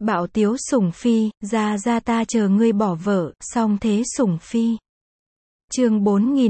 Bạo tiếu sủng phi, ra ta chờ ngươi bỏ vợ, song thế sủng phi. Chương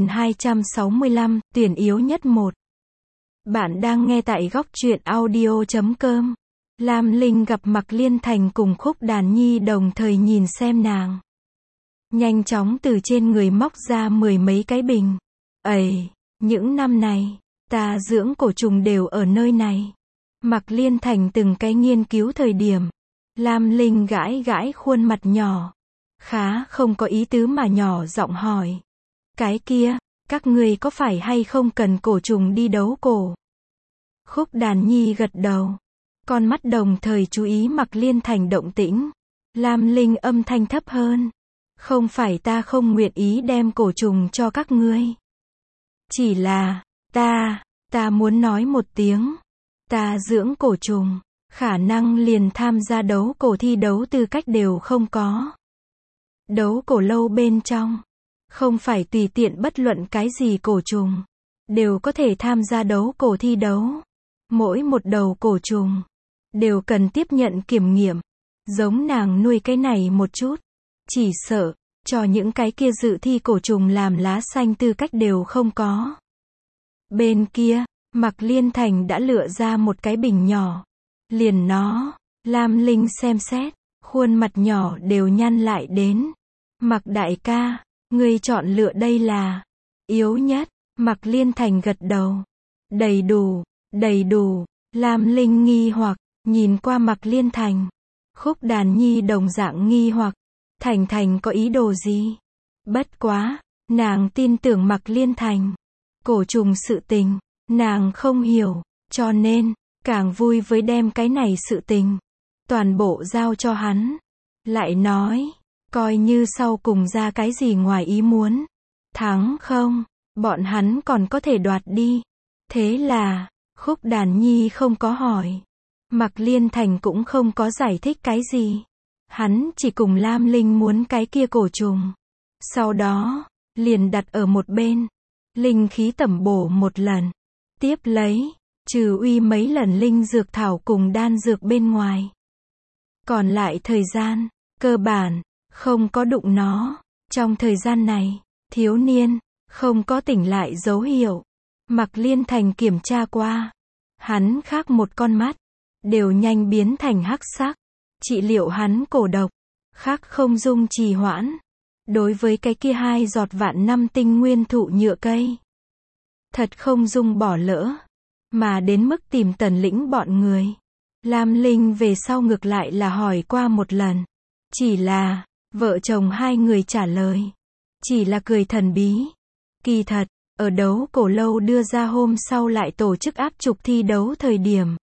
4265, tuyển yếu nhất 1. Bạn đang nghe tại góc truyện audio.com. Lam Linh gặp Mạc Liên Thành cùng Khúc Đàn Nhi đồng thời nhìn xem nàng. Nhanh chóng từ trên người móc ra 10 mấy cái bình. Ầy, những năm này, ta dưỡng cổ trùng đều ở nơi này. Mạc Liên Thành từng cái nghiên cứu thời điểm. Lam Linh gãi gãi khuôn mặt nhỏ. Khá không có ý tứ mà nhỏ giọng hỏi. Cái kia, các ngươi có phải hay không cần cổ trùng đi đấu cổ? Khúc Đàn Nhi gật đầu. Con mắt đồng thời chú ý Mạc Liên Thành động tĩnh. Lam Linh âm thanh thấp hơn. Không phải ta không nguyện ý đem cổ trùng cho các ngươi. Chỉ là, ta muốn nói một tiếng. Ta dưỡng cổ trùng, khả năng liền tham gia đấu cổ thi đấu tư cách đều không có. Đấu cổ lâu bên trong, không phải tùy tiện bất luận cái gì cổ trùng, đều có thể tham gia đấu cổ thi đấu. Mỗi một đầu cổ trùng, đều cần tiếp nhận kiểm nghiệm. Giống nàng nuôi cái này một chút, chỉ sợ, cho những cái kia dự thi cổ trùng làm lá xanh tư cách đều không có. Bên kia, Mạc Liên Thành đã lựa ra một cái bình nhỏ. Liền nó, Lam Linh xem xét, khuôn mặt nhỏ đều nhăn lại đến. Mạc đại ca, ngươi chọn lựa đây là yếu nhất. Mạc Liên Thành gật đầu. Đầy đủ. Lam Linh nghi hoặc, nhìn qua Mạc Liên Thành. Khúc Đàn Nhi đồng dạng nghi hoặc, Thành có ý đồ gì? Bất quá, nàng tin tưởng Mạc Liên Thành. Cổ trùng sự tình, nàng không hiểu, cho nên, càng vui với đem cái này sự tình, toàn bộ giao cho hắn. Lại nói, coi như sau cùng ra cái gì ngoài ý muốn, thắng không, bọn hắn còn có thể đoạt đi. Thế là, Khúc Đàn Nhi không có hỏi. Mạc Liên Thành cũng không có giải thích cái gì. Hắn chỉ cùng Lam Linh muốn cái kia cổ trùng. Sau đó, liền đặt ở một bên. Linh khí tẩm bổ một lần. Tiếp lấy, trừ uy mấy lần linh dược thảo cùng đan dược bên ngoài. Còn lại thời gian, cơ bản, không có đụng nó. Trong thời gian này, thiếu niên, không có tỉnh lại dấu hiệu. Mạc Liên Thành kiểm tra qua. Hắn khác một con mắt, đều nhanh biến thành hắc sắc. Trị liệu hắn cổ độc, khác không dung trì hoãn. Đối với cái kia 2 giọt vạn năm tinh nguyên thụ nhựa cây, thật không dung bỏ lỡ. Mà đến mức tìm Tần Lĩnh bọn người, Lam Linh về sau ngược lại là hỏi qua một lần. Chỉ là, vợ chồng hai người trả lời, chỉ là cười thần bí. Kỳ thật, ở đấu cổ lâu đưa ra hôm sau lại tổ chức áp trục thi đấu thời điểm,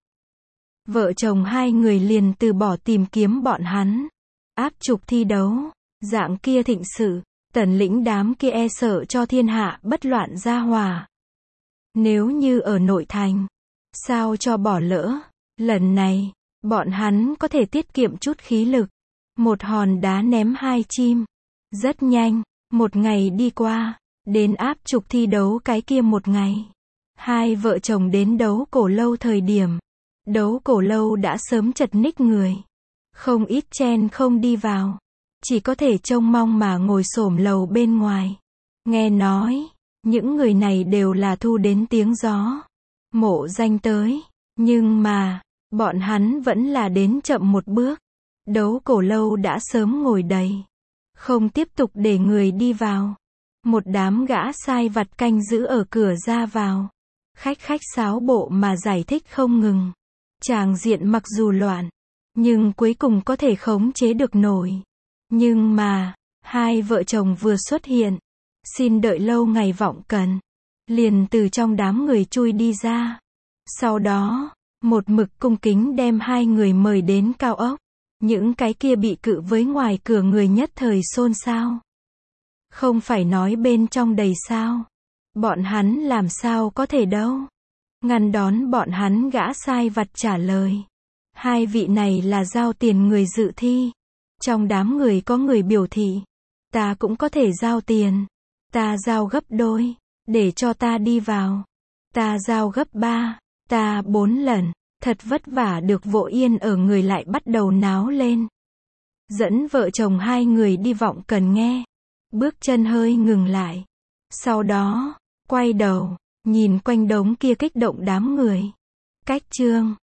vợ chồng hai người liền từ bỏ tìm kiếm bọn hắn. Áp trục thi đấu, dạng kia thịnh sự, Tần Lĩnh đám kia e sợ cho thiên hạ bất loạn gia hòa. Nếu như ở nội thành, sao cho bỏ lỡ. Lần này, bọn hắn có thể tiết kiệm chút khí lực. Một hòn đá ném 2 chim. Rất nhanh, một ngày đi qua, đến áp trục thi đấu cái kia một ngày. Hai vợ chồng đến đấu cổ lâu thời điểm. Đấu cổ lâu đã sớm chật ních người. Không ít chen không đi vào. Chỉ có thể trông mong mà ngồi xổm lầu bên ngoài. Nghe nói, những người này đều là thu đến tiếng gió. Mộ danh tới. Nhưng mà, bọn hắn vẫn là đến chậm một bước. Đấu cổ lâu đã sớm ngồi đầy. Không tiếp tục để người đi vào. Một đám gã sai vặt canh giữ ở cửa ra vào. Khách sáo bộ mà giải thích không ngừng. Tràng diện mặc dù loạn, nhưng cuối cùng có thể khống chế được nổi. Nhưng mà, hai vợ chồng vừa xuất hiện, xin đợi lâu ngày vọng cần, liền từ trong đám người chui đi ra. Sau đó, một mực cung kính đem hai người mời đến cao ốc. Những cái kia bị cự với ngoài cửa người nhất thời xôn xao. Không phải nói bên trong đầy sao? Bọn hắn làm sao có thể đâu? Ngăn đón bọn hắn gã sai vặt trả lời. Hai vị này là giao tiền người dự thi. Trong đám người có người biểu thị. Ta cũng có thể giao tiền. Ta giao gấp đôi. Để cho ta đi vào. Ta giao gấp 3. Ta 4 lần. Thật vất vả được Vộ Yên ở người lại bắt đầu náo lên. Dẫn vợ chồng hai người đi Vọng Cần nghe. Bước chân hơi ngừng lại. Sau đó, quay đầu, nhìn quanh đống kia kích động đám người. Cách chương